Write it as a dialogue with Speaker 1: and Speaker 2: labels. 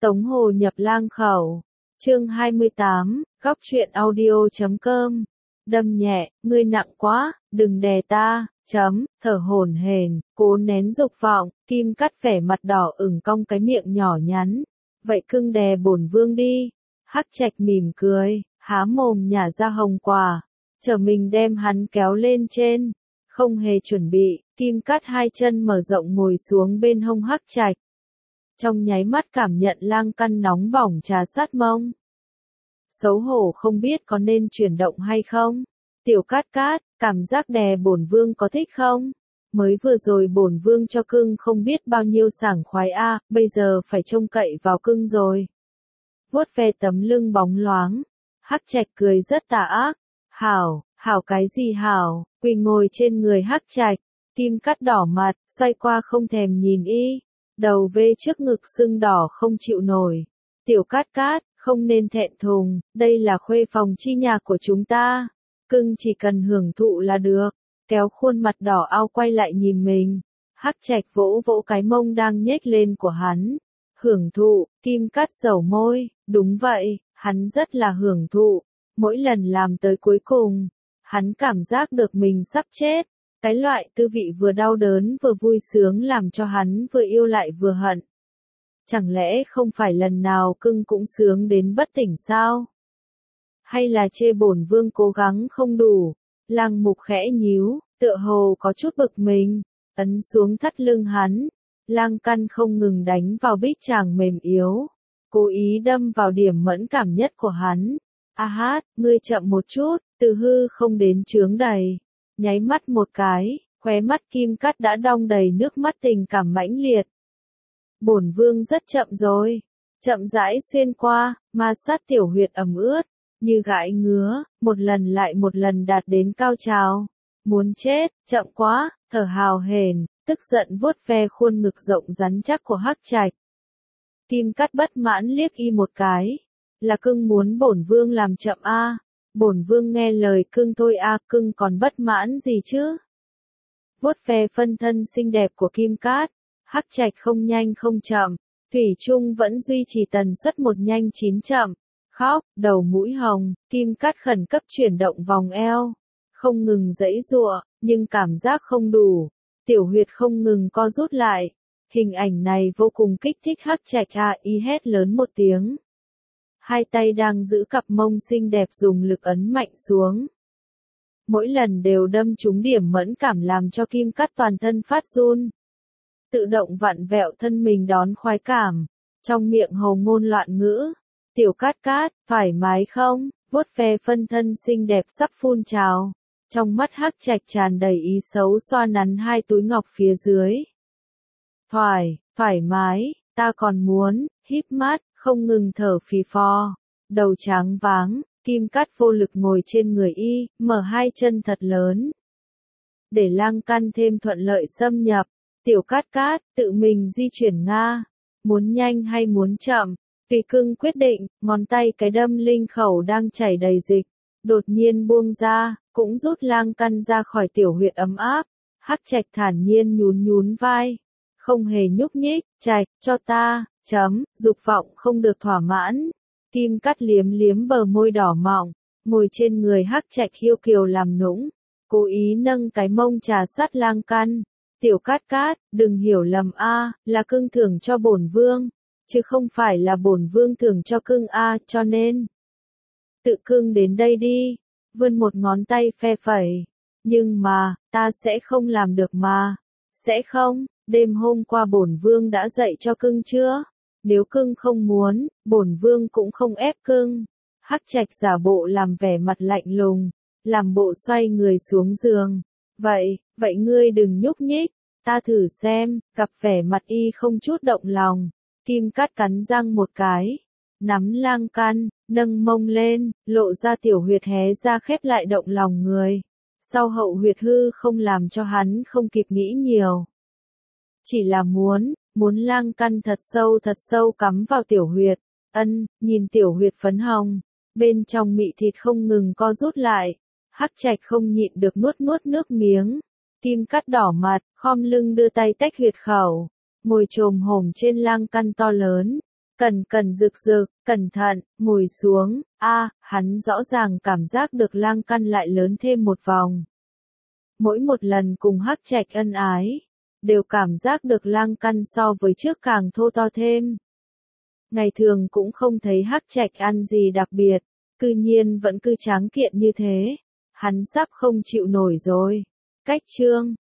Speaker 1: Tống Hồ nhập lang khẩu. Chương 28, góc truyện audio.com. Đâm nhẹ, ngươi nặng quá, đừng đè ta, thở hổn hển, cố nén dục vọng, Kim Cắt vẻ mặt đỏ ửng cong cái miệng nhỏ nhắn. Vậy cưng đè bổn vương đi. Hắc Trạch mỉm cười, há mồm nhả ra hồng quả, trở mình đem hắn kéo lên trên. Không hề chuẩn bị, Kim Cắt hai chân mở rộng ngồi xuống bên hông Hắc Trạch. Trong nháy mắt cảm nhận lang căn nóng bỏng trà sát mông. Xấu hổ không biết có nên chuyển động hay không. Tiểu Cát Cát, cảm giác đè bổn vương có thích không? Mới vừa rồi bổn vương cho cưng không biết bao nhiêu sảng khoái a, bây giờ phải trông cậy vào cưng rồi. Vuốt ve tấm lưng bóng loáng, Hắc Trạch cười rất tà ác. Hảo, hảo cái gì hảo? Quỳ ngồi trên người Hắc Trạch, Kim Cắt đỏ mặt, xoay qua không thèm nhìn y, đầu vê trước ngực sưng đỏ không chịu nổi. Tiểu Cát Cát, không nên thẹn thùng, đây là khuê phòng chi nhà của chúng ta. Cưng chỉ cần hưởng thụ là được. Kéo khuôn mặt đỏ ao quay lại nhìn mình. Hắc Trạch vỗ vỗ cái mông đang nhếch lên của hắn. Hưởng thụ, Kim Cắt dầu môi, đúng vậy, hắn rất là hưởng thụ. Mỗi lần làm tới cuối cùng, hắn cảm giác được mình sắp chết. Cái loại tư vị vừa đau đớn vừa vui sướng làm cho hắn vừa yêu lại vừa hận. Chẳng lẽ không phải lần nào cưng cũng sướng đến bất tỉnh sao? Hay là chê bổn vương cố gắng không đủ? Lang Mục khẽ nhíu, tựa hồ có chút bực mình, ấn xuống thắt lưng hắn. Lang căn không ngừng đánh vào bích tràng mềm yếu, cố ý đâm vào điểm mẫn cảm nhất của hắn. A hát, ngươi chậm một chút, từ hư không đến chướng đầy. Nháy mắt một cái, khóe mắt Kim Cắt đã đong đầy nước mắt tình cảm mãnh liệt. Bổn vương rất chậm rồi. Chậm rãi xuyên qua, ma sát tiểu huyệt ẩm ướt, như gãi ngứa, một lần lại một lần đạt đến cao trào. Muốn chết, chậm quá, thở hào hển, tức giận vuốt ve khuôn ngực rộng rắn chắc của Hắc Trạch. Kim Cắt bất mãn liếc y một cái. Là cưng muốn bổn vương làm chậm a? Bổn vương nghe lời cưng thôi a, cưng còn bất mãn gì chứ? Vuốt ve phân thân xinh đẹp của Kim Cát, Hắc Trạch không nhanh không chậm, thủy chung vẫn duy trì tần suất một nhanh chín chậm. Khóc, đầu mũi hồng, Kim Cát khẩn cấp chuyển động vòng eo, không ngừng giãy giụa, nhưng cảm giác không đủ, tiểu huyệt không ngừng co rút lại. Hình ảnh này vô cùng kích thích Hắc Trạch y hét lớn một tiếng. Hai tay đang giữ cặp mông xinh đẹp dùng lực ấn mạnh xuống. Mỗi lần đều đâm trúng điểm mẫn cảm làm cho Kim Cắt toàn thân phát run. Tự động vặn vẹo thân mình đón khoái cảm, trong miệng hồ ngôn loạn ngữ. Tiểu Cát Cát, thoải mái không? Vuốt ve phân thân xinh đẹp sắp phun trào. Trong mắt Hắc Trạch tràn đầy ý xấu xoa nắn hai túi ngọc phía dưới. Thoải mái, ta còn muốn, híp mắt, không ngừng thở phì phò. Đầu trắng váng, Kim Cắt vô lực ngồi trên người y, mở hai chân thật lớn. Để lang căn thêm thuận lợi xâm nhập, Tiểu Cát Cát, tự mình di chuyển Nga. Muốn nhanh hay muốn chậm, tùy cưng quyết định, ngón tay cái đâm linh khẩu đang chảy đầy dịch. Đột nhiên buông ra, cũng rút lang căn ra khỏi tiểu huyệt ấm áp. Hắc Trạch thản nhiên nhún vai. Không hề nhúc nhích, Trạch, cho ta, dục vọng không được thỏa mãn. Kim Cắt liếm bờ môi đỏ mọng, ngồi trên người Hắc Trạch hiu kiều làm nũng, cố ý nâng cái mông trà sát lang căn. Tiểu Cát Cát, đừng hiểu lầm a, là cưng thưởng cho bổn vương, chứ không phải là bổn vương thưởng cho cưng a, cho nên tự cưng đến đây đi. Vươn một ngón tay phe phẩy. Nhưng mà, ta sẽ không làm được mà. Sẽ không, đêm hôm qua bổn vương đã dạy cho cưng chưa? Nếu cưng không muốn, bổn vương cũng không ép cưng. Hắc Trạch giả bộ làm vẻ mặt lạnh lùng, làm bộ xoay người xuống giường. Vậy ngươi đừng nhúc nhích, ta thử xem. Gặp vẻ mặt y không chút động lòng, Kim Cắt cắn răng một cái, nắm lang căn, nâng mông lên, lộ ra tiểu huyệt hé ra khép lại động lòng người. Sau hậu huyệt hư không làm cho hắn không kịp nghĩ nhiều. Chỉ là muốn lang căn thật sâu cắm vào tiểu huyệt. Nhìn tiểu huyệt phấn hồng, bên trong mị thịt không ngừng co rút lại. Hắc Trạch không nhịn được nuốt nước miếng. Kim Cắt đỏ mặt, khom lưng đưa tay tách huyệt khẩu, ngồi chồm hổm trên lang căn to lớn, Cần cần rực rực, cẩn thận, ngồi xuống, hắn rõ ràng cảm giác được Lang Căn lại lớn thêm một vòng. Mỗi một lần cùng Hắc Trạch ân ái, đều cảm giác được Lang Căn so với trước càng thô to thêm. Ngày thường cũng không thấy Hắc Trạch ăn gì đặc biệt, cư nhiên vẫn cứ tráng kiện như thế. Hắn sắp không chịu nổi rồi. Cách chương